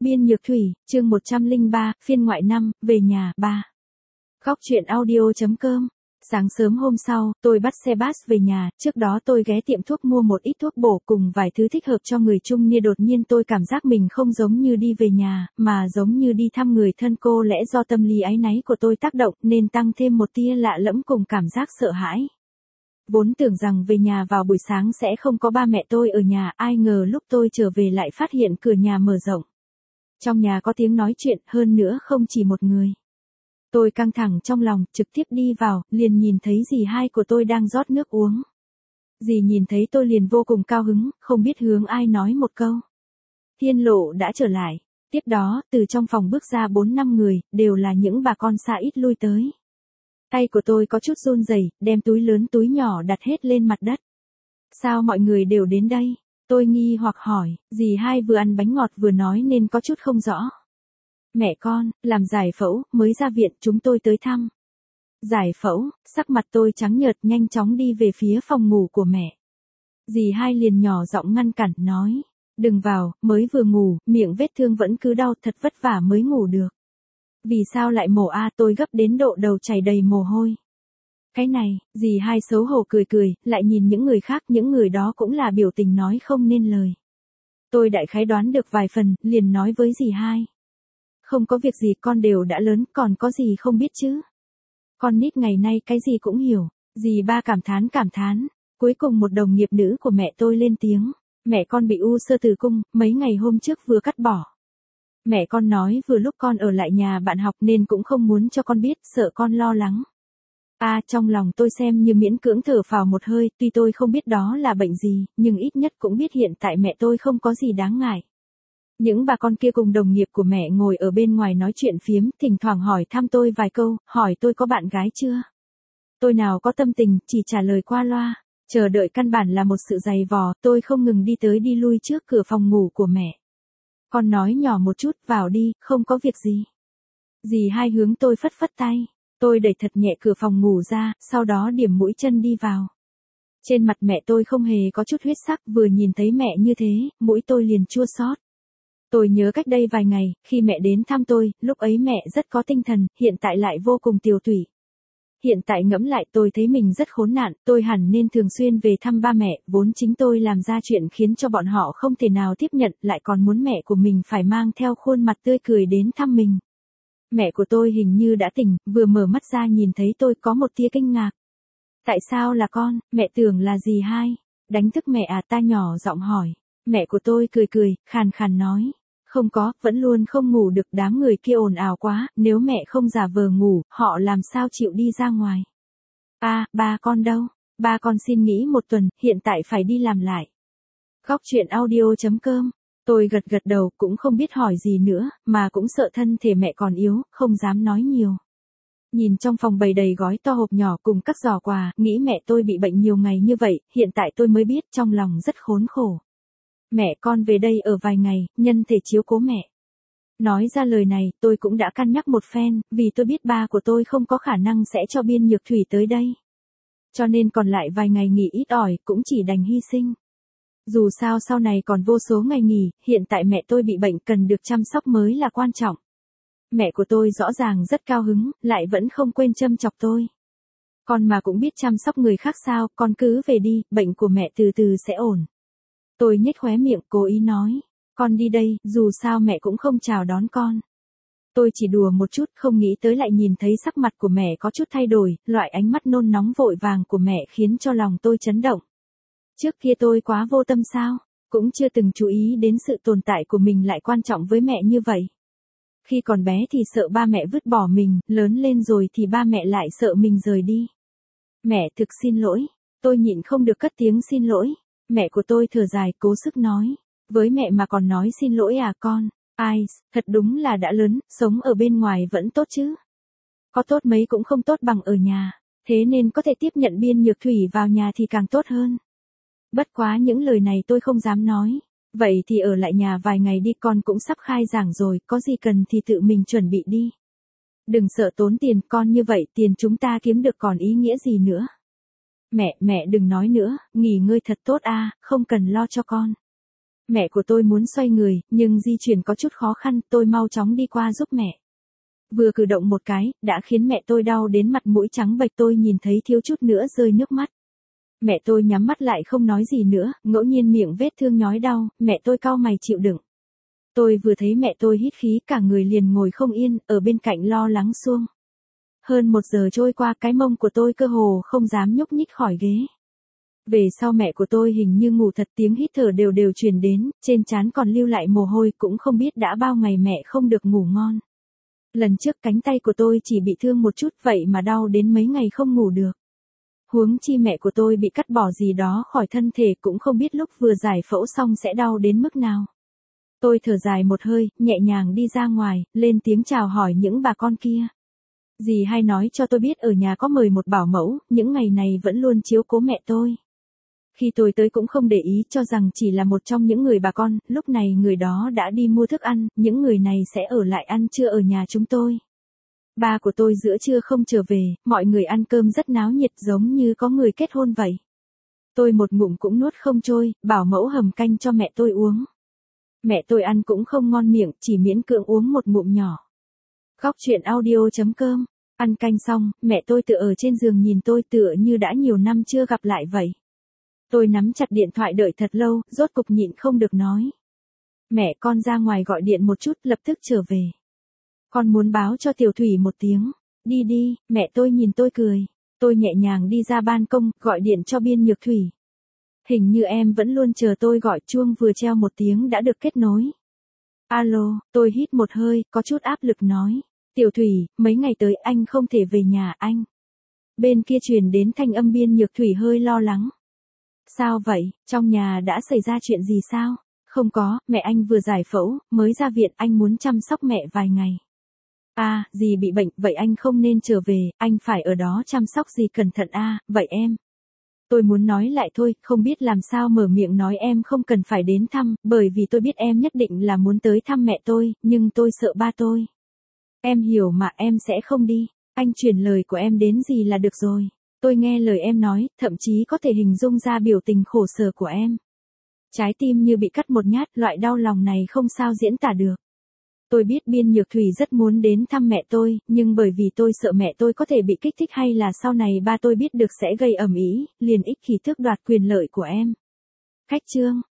Biên Nhược Thủy, chương 103, phiên ngoại 5, về nhà, 3. Góc truyện audio.com. Sáng sớm hôm sau, tôi bắt xe bus về nhà, trước đó tôi ghé tiệm thuốc mua một ít thuốc bổ cùng vài thứ thích hợp cho người trung niên. Đột nhiên tôi cảm giác mình không giống như đi về nhà, mà giống như đi thăm người thân. Cô lẽ do tâm lý áy náy của tôi tác động nên tăng thêm một tia lạ lẫm cùng cảm giác sợ hãi. Vốn tưởng rằng về nhà vào buổi sáng sẽ không có ba mẹ tôi ở nhà, ai ngờ lúc tôi trở về lại phát hiện cửa nhà mở rộng. Trong nhà có tiếng nói chuyện, hơn nữa không chỉ một người. Tôi căng thẳng trong lòng, trực tiếp đi vào, liền nhìn thấy dì hai của tôi đang rót nước uống. Dì nhìn thấy tôi liền vô cùng cao hứng, không biết hướng ai nói một câu. Thiên Lộ đã trở lại. Tiếp đó, từ trong phòng bước ra 4-5 người, đều là những bà con xa ít lui tới. Tay của tôi có chút run rẩy, đem túi lớn túi nhỏ đặt hết lên mặt đất. Sao mọi người đều đến đây? Tôi nghi hoặc hỏi, dì hai vừa ăn bánh ngọt vừa nói nên có chút không rõ. Mẹ con, làm giải phẫu, mới ra viện, chúng tôi tới thăm. Giải phẫu, sắc mặt tôi trắng nhợt, nhanh chóng đi về phía phòng ngủ của mẹ. Dì hai liền nhỏ giọng ngăn cản, nói, đừng vào, mới vừa ngủ, miệng vết thương vẫn cứ đau, thật vất vả mới ngủ được. Vì sao lại mổ a? Tôi gấp đến độ đầu chảy đầy mồ hôi. Cái này, dì hai xấu hổ cười cười, lại nhìn những người khác, những người đó cũng là biểu tình nói không nên lời. Tôi đại khái đoán được vài phần, liền nói với dì hai. Không có việc gì, con đều đã lớn, còn có gì không biết chứ. Con nít ngày nay cái gì cũng hiểu. Dì ba cảm thán. Cuối cùng một đồng nghiệp nữ của mẹ tôi lên tiếng. Mẹ con bị u xơ tử cung, mấy ngày hôm trước vừa cắt bỏ. Mẹ con nói vừa lúc con ở lại nhà bạn học nên cũng không muốn cho con biết, sợ con lo lắng. Trong lòng tôi xem như miễn cưỡng thở phào một hơi, tuy tôi không biết đó là bệnh gì, nhưng ít nhất cũng biết hiện tại mẹ tôi không có gì đáng ngại. Những bà con kia cùng đồng nghiệp của mẹ ngồi ở bên ngoài nói chuyện phiếm, thỉnh thoảng hỏi thăm tôi vài câu, hỏi tôi có bạn gái chưa. Tôi nào có tâm tình, chỉ trả lời qua loa. Chờ đợi căn bản là một sự dày vò, tôi không ngừng đi tới đi lui trước cửa phòng ngủ của mẹ. Con nói nhỏ một chút, vào đi, không có việc gì. Dì hai hướng tôi phất phất tay. Tôi đẩy thật nhẹ cửa phòng ngủ ra, sau đó điểm mũi chân đi vào. Trên mặt mẹ tôi không hề có chút huyết sắc, vừa nhìn thấy mẹ như thế, mũi tôi liền chua xót. Tôi nhớ cách đây vài ngày, khi mẹ đến thăm tôi, lúc ấy mẹ rất có tinh thần, hiện tại lại vô cùng tiều tụy. Hiện tại ngẫm lại tôi thấy mình rất khốn nạn, tôi hẳn nên thường xuyên về thăm ba mẹ, vốn chính tôi làm ra chuyện khiến cho bọn họ không thể nào tiếp nhận, lại còn muốn mẹ của mình phải mang theo khuôn mặt tươi cười đến thăm mình. Mẹ của tôi hình như đã tỉnh, vừa mở mắt ra nhìn thấy tôi có một tia kinh ngạc. Tại sao là con, mẹ tưởng là dì hai. Đánh thức mẹ à? Ta nhỏ giọng hỏi. Mẹ của tôi cười, khàn khàn nói. Không có, vẫn luôn không ngủ được, đám người kia ồn ào quá, nếu mẹ không giả vờ ngủ, họ làm sao chịu đi ra ngoài. Ba con đâu? Ba con xin nghỉ một tuần, hiện tại phải đi làm lại. Góc truyện audio.com. Tôi gật đầu, cũng không biết hỏi gì nữa, mà cũng sợ thân thể mẹ còn yếu, không dám nói nhiều. Nhìn trong phòng bày đầy gói to hộp nhỏ cùng các giỏ quà, nghĩ mẹ tôi bị bệnh nhiều ngày như vậy, hiện tại tôi mới biết trong lòng rất khốn khổ. Mẹ con về đây ở vài ngày, nhân thể chiếu cố mẹ. Nói ra lời này, tôi cũng đã cân nhắc một phen, vì tôi biết ba của tôi không có khả năng sẽ cho Biên Nhược Thủy tới đây. Cho nên còn lại vài ngày nghỉ ít ỏi, cũng chỉ đành hy sinh. Dù sao sau này còn vô số ngày nghỉ, hiện tại mẹ tôi bị bệnh cần được chăm sóc mới là quan trọng. Mẹ của tôi rõ ràng rất cao hứng, lại vẫn không quên châm chọc tôi. Con mà cũng biết chăm sóc người khác sao, con cứ về đi, bệnh của mẹ từ từ sẽ ổn. Tôi nhếch khóe miệng, cố ý nói, con đi đây, dù sao mẹ cũng không chào đón con. Tôi chỉ đùa một chút, không nghĩ tới lại nhìn thấy sắc mặt của mẹ có chút thay đổi, loại ánh mắt nôn nóng vội vàng của mẹ khiến cho lòng tôi chấn động. Trước kia tôi quá vô tâm sao, cũng chưa từng chú ý đến sự tồn tại của mình lại quan trọng với mẹ như vậy. Khi còn bé thì sợ ba mẹ vứt bỏ mình, lớn lên rồi thì ba mẹ lại sợ mình rời đi. Mẹ thực xin lỗi, tôi nhịn không được cất tiếng xin lỗi. Mẹ của tôi thở dài, cố sức nói, với mẹ mà còn nói xin lỗi à con, thật đúng là đã lớn, sống ở bên ngoài vẫn tốt chứ. Có tốt mấy cũng không tốt bằng ở nhà, thế nên có thể tiếp nhận Biên Nhược Thủy vào nhà thì càng tốt hơn. Bất quá những lời này tôi không dám nói, vậy thì ở lại nhà vài ngày đi, con cũng sắp khai giảng rồi, có gì cần thì tự mình chuẩn bị đi. Đừng sợ tốn tiền, con như vậy tiền chúng ta kiếm được còn ý nghĩa gì nữa. Mẹ đừng nói nữa, nghỉ ngơi thật tốt không cần lo cho con. Mẹ của tôi muốn xoay người, nhưng di chuyển có chút khó khăn, tôi mau chóng đi qua giúp mẹ. Vừa cử động một cái, đã khiến mẹ tôi đau đến mặt mũi trắng bệch, tôi nhìn thấy thiếu chút nữa rơi nước mắt. Mẹ tôi nhắm mắt lại không nói gì nữa, ngẫu nhiên miệng vết thương nhói đau, mẹ tôi cau mày chịu đựng. Tôi vừa thấy mẹ tôi hít khí cả người liền ngồi không yên, ở bên cạnh lo lắng suông. Hơn 1 giờ trôi qua, cái mông của tôi cơ hồ không dám nhúc nhích khỏi ghế. Về sau mẹ của tôi hình như ngủ thật, tiếng hít thở đều đều truyền đến, trên trán còn lưu lại mồ hôi, cũng không biết đã bao ngày mẹ không được ngủ ngon. Lần trước cánh tay của tôi chỉ bị thương một chút vậy mà đau đến mấy ngày không ngủ được. Huống chi mẹ của tôi bị cắt bỏ gì đó khỏi thân thể, cũng không biết lúc vừa giải phẫu xong sẽ đau đến mức nào. Tôi thở dài một hơi, nhẹ nhàng đi ra ngoài, lên tiếng chào hỏi những bà con kia. Dì hay nói cho tôi biết ở nhà có mời một bảo mẫu, những ngày này vẫn luôn chiếu cố mẹ tôi. Khi tôi tới cũng không để ý, cho rằng chỉ là một trong những người bà con, lúc này người đó đã đi mua thức ăn, những người này sẽ ở lại ăn trưa ở nhà chúng tôi. Ba của tôi giữa trưa không trở về, mọi người ăn cơm rất náo nhiệt giống như có người kết hôn vậy. Tôi một ngụm cũng nuốt không trôi, bảo mẫu hầm canh cho mẹ tôi uống. Mẹ tôi ăn cũng không ngon miệng, chỉ miễn cưỡng uống một ngụm nhỏ. Góc truyện audio.com. Ăn canh xong, mẹ tôi tựa ở trên giường nhìn tôi tựa như đã nhiều năm chưa gặp lại vậy. Tôi nắm chặt điện thoại đợi thật lâu, rốt cục nhịn không được nói. Mẹ, con ra ngoài gọi điện một chút, lập tức trở về. Con muốn báo cho Tiểu Thủy một tiếng. Đi đi, mẹ tôi nhìn tôi cười. Tôi nhẹ nhàng đi ra ban công, gọi điện cho Biên Nhược Thủy. Hình như em vẫn luôn chờ tôi gọi, chuông vừa treo một tiếng đã được kết nối. Alo, tôi hít một hơi, có chút áp lực nói. Tiểu Thủy, mấy ngày tới anh không thể về nhà anh. Bên kia truyền đến thanh âm Biên Nhược Thủy hơi lo lắng. Sao vậy, trong nhà đã xảy ra chuyện gì sao? Không có, mẹ anh vừa giải phẫu, mới ra viện, anh muốn chăm sóc mẹ vài ngày. À, dì bị bệnh, vậy anh không nên trở về, anh phải ở đó chăm sóc dì cẩn thận à, vậy em. Tôi muốn nói lại thôi, không biết làm sao mở miệng nói em không cần phải đến thăm, bởi vì tôi biết em nhất định là muốn tới thăm mẹ tôi, nhưng tôi sợ ba tôi. Em hiểu mà, em sẽ không đi, anh truyền lời của em đến dì là được rồi. Tôi nghe lời em nói, thậm chí có thể hình dung ra biểu tình khổ sở của em. Trái tim như bị cắt một nhát, loại đau lòng này không sao diễn tả được. Tôi biết Biên Nhược Thủy rất muốn đến thăm mẹ tôi, nhưng bởi vì tôi sợ mẹ tôi có thể bị kích thích hay là sau này ba tôi biết được sẽ gây ầm ĩ, liền ích kỷ tước đoạt quyền lợi của em. Khách trương,